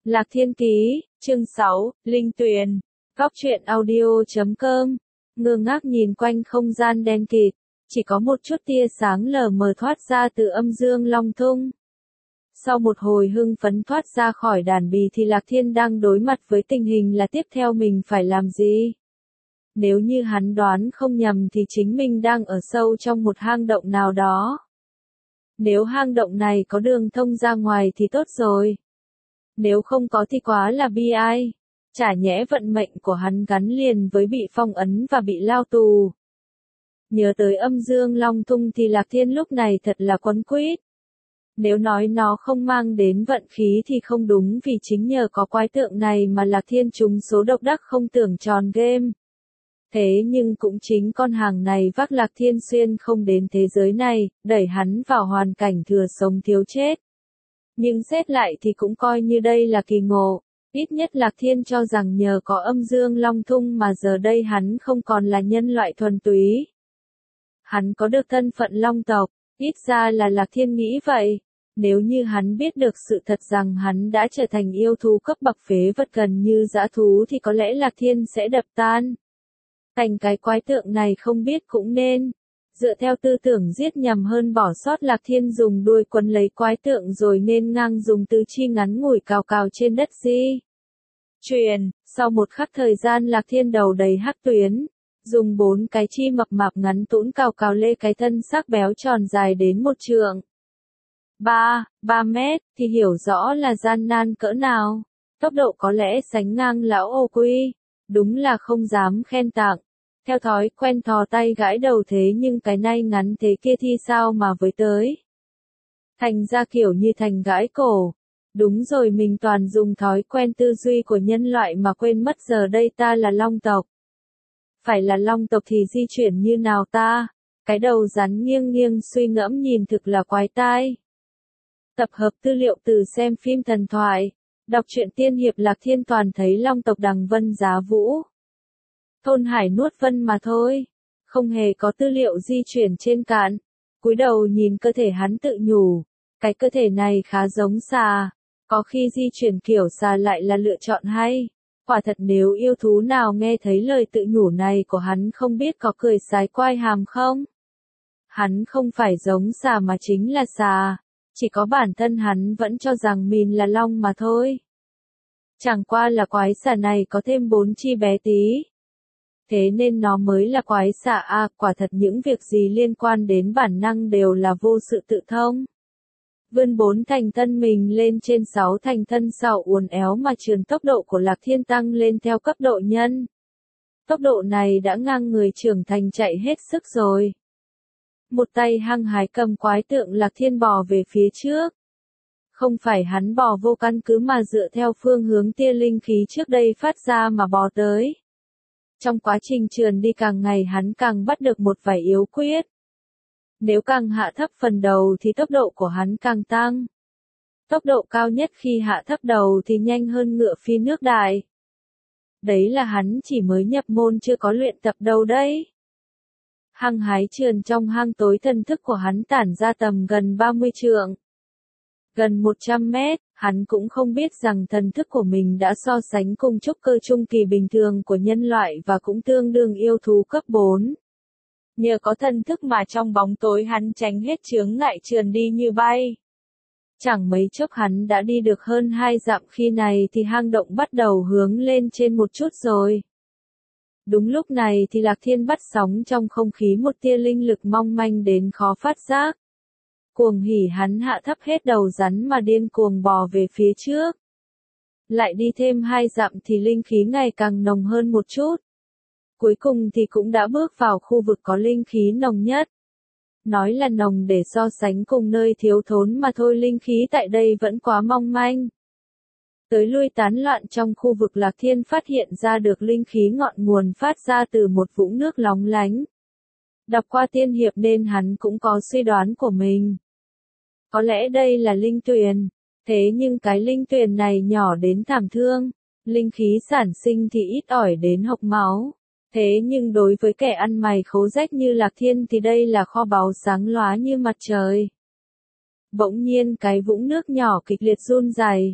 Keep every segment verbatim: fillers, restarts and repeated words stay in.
Lạc Thiên Ký, chương sáu, Linh Tuyền. Góc truyện audio chấm com. Ngơ ngác nhìn quanh không gian đen kịt, chỉ có một chút tia sáng lờ mờ thoát ra từ âm dương long thung. Sau một hồi hưng phấn thoát ra khỏi đàn bì thì Lạc Thiên đang đối mặt với tình hình là tiếp theo mình phải làm gì. Nếu như hắn đoán không nhầm thì chính mình đang ở sâu trong một hang động nào đó. Nếu hang động này có đường thông ra ngoài thì tốt rồi. Nếu không có thì quá là bi ai. Chả nhẽ vận mệnh của hắn gắn liền với bị phong ấn và bị lao tù. Nhớ tới âm dương long thung thì Lạc Thiên lúc này thật là quấn quýt. Nếu nói nó không mang đến vận khí thì không đúng, vì chính nhờ có quái tượng này mà Lạc Thiên trúng số độc đắc không tưởng tròn game. Thế nhưng cũng chính con hàng này vác Lạc Thiên xuyên không đến thế giới này, đẩy hắn vào hoàn cảnh thừa sống thiếu chết. Nhưng xét lại thì cũng coi như đây là kỳ ngộ, ít nhất Lạc Thiên cho rằng nhờ có âm dương long thung mà giờ đây hắn không còn là nhân loại thuần túy. Hắn có được thân phận long tộc, ít ra là Lạc Thiên nghĩ vậy. Nếu như hắn biết được sự thật rằng hắn đã trở thành yêu thú cấp bậc phế vật gần như dã thú thì có lẽ Lạc Thiên sẽ đập tan. Thành cái quái tượng này không biết cũng nên. Dựa theo tư tưởng giết nhằm hơn bỏ sót, Lạc Thiên dùng đuôi quấn lấy quái tượng rồi nên ngang dùng tứ chi ngắn ngủi cào cào trên đất di. Truyền, sau một khắc thời gian Lạc Thiên đầu đầy hắc tuyến, dùng bốn cái chi mập mạp ngắn tũn cào cào lê cái thân sắc béo tròn dài đến một trượng. Ba, ba mét, thì hiểu rõ là gian nan cỡ nào. Tốc độ có lẽ sánh ngang lão ô quy, đúng là không dám khen tặng. Theo thói quen thò tay gãi đầu thế nhưng cái nay ngắn thế kia thì sao mà với tới. Thành ra kiểu như thành gãi cổ. Đúng rồi, mình toàn dùng thói quen tư duy của nhân loại mà quên mất giờ đây ta là long tộc. Phải là long tộc thì di chuyển như nào ta? Cái đầu rắn nghiêng nghiêng suy ngẫm nhìn thực là quái tai. Tập hợp tư liệu từ xem phim thần thoại, đọc truyện tiên hiệp Lạc Thiên toàn thấy long tộc đằng vân giá vũ. Thôn hải nuốt vân mà thôi, không hề có tư liệu di chuyển trên cạn. Cúi đầu nhìn cơ thể hắn tự nhủ, cái cơ thể này khá giống xà, có khi di chuyển kiểu xà lại là lựa chọn hay. Quả thật nếu yêu thú nào nghe thấy lời tự nhủ này của hắn không biết có cười sái quai hàm không? Hắn không phải giống xà mà chính là xà, chỉ có bản thân hắn vẫn cho rằng mình là long mà thôi. Chẳng qua là quái xà này có thêm bốn chi bé tí. Thế nên nó mới là quái xà a, quả thật những việc gì liên quan đến bản năng đều là vô sự tự thông. Vươn bốn thành thân mình lên trên sáu thành thân sau uốn éo mà trường tốc độ của Lạc Thiên tăng lên theo cấp độ nhân. Tốc độ này đã ngang người trưởng thành chạy hết sức rồi. Một tay hăng hái cầm quái tượng Lạc Thiên bò về phía trước. Không phải hắn bò vô căn cứ mà dựa theo phương hướng tia linh khí trước đây phát ra mà bò tới. Trong quá trình trườn đi càng ngày hắn càng bắt được một vài yếu quyết. Nếu càng hạ thấp phần đầu thì tốc độ của hắn càng tăng. Tốc độ cao nhất khi hạ thấp đầu thì nhanh hơn ngựa phi nước đại. Đấy là hắn chỉ mới nhập môn chưa có luyện tập đâu đấy. Hăng hái trườn trong hang tối, thần thức của hắn tản ra tầm gần ba mươi trượng. Gần một trăm mét, hắn cũng không biết rằng thần thức của mình đã so sánh cùng trúc cơ trung kỳ bình thường của nhân loại và cũng tương đương yêu thú cấp bốn. Nhờ có thần thức mà trong bóng tối hắn tránh hết chướng ngại trườn đi như bay. Chẳng mấy chốc hắn đã đi được hơn hai dặm, khi này thì hang động bắt đầu hướng lên trên một chút rồi. Đúng lúc này thì Lạc Thiên bắt sóng trong không khí một tia linh lực mong manh đến khó phát giác. Cuồng hỉ hắn hạ thấp hết đầu rắn mà điên cuồng bò về phía trước. Lại đi thêm hai dặm thì linh khí ngày càng nồng hơn một chút. Cuối cùng thì cũng đã bước vào khu vực có linh khí nồng nhất. Nói là nồng để so sánh cùng nơi thiếu thốn mà thôi, linh khí tại đây vẫn quá mong manh. Tới lui tán loạn trong khu vực, Lạc Thiên phát hiện ra được linh khí ngọn nguồn phát ra từ một vũng nước lóng lánh. Đọc qua tiên hiệp nên hắn cũng có suy đoán của mình. Có lẽ đây là linh tuyền, thế nhưng cái linh tuyền này nhỏ đến thảm thương, linh khí sản sinh thì ít ỏi đến hộc máu. Thế nhưng đối với kẻ ăn mày khố rách như Lạc Thiên thì đây là kho báu sáng lóa như mặt trời. Bỗng nhiên cái vũng nước nhỏ kịch liệt run rẩy,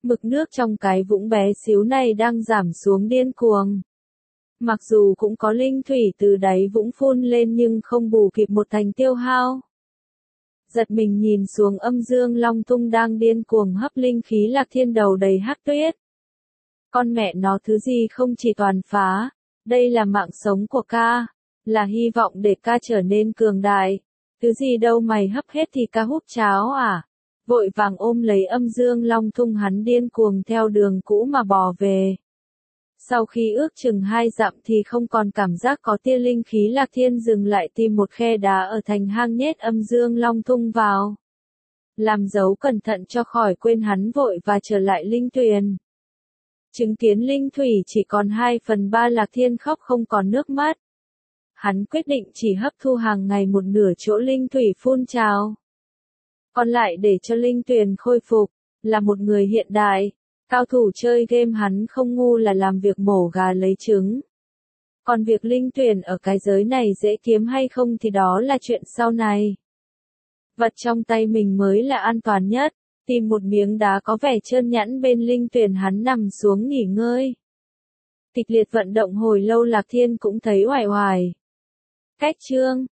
Mực nước trong cái vũng bé xíu này đang giảm xuống điên cuồng. Mặc dù cũng có linh thủy từ đáy vũng phun lên nhưng không bù kịp một thành tiêu hao. Giật mình nhìn xuống âm dương long tung đang điên cuồng hấp linh khí Lạc Thiên đầu đầy hắc tuyết. Con mẹ nó thứ gì không chỉ toàn phá, đây là mạng sống của ca, là hy vọng để ca trở nên cường đại. Thứ gì đâu mày hấp hết thì ca hút cháo à? Vội vàng ôm lấy âm dương long tung hắn điên cuồng theo đường cũ mà bò về. Sau khi ước chừng hai dặm thì không còn cảm giác có tia linh khí Lạc Thiên dừng lại tìm một khe đá ở thành hang nhét âm dương long tung vào. Làm dấu cẩn thận cho khỏi quên hắn vội và trở lại linh tuyền. Chứng kiến linh thủy chỉ còn hai phần ba Lạc Thiên khóc không còn nước mắt. Hắn quyết định chỉ hấp thu hàng ngày một nửa chỗ linh thủy phun trào. Còn lại để cho linh tuyền khôi phục, là một người hiện đại. Cao thủ chơi game hắn không ngu là làm việc mổ gà lấy trứng. Còn việc linh tuyển ở cái giới này dễ kiếm hay không thì đó là chuyện sau này. Vật trong tay mình mới là an toàn nhất. Tìm một miếng đá có vẻ trơn nhẵn bên linh tuyển hắn nằm xuống nghỉ ngơi. Kịch liệt vận động hồi lâu Lạc Thiên cũng thấy oải oải. Cách chương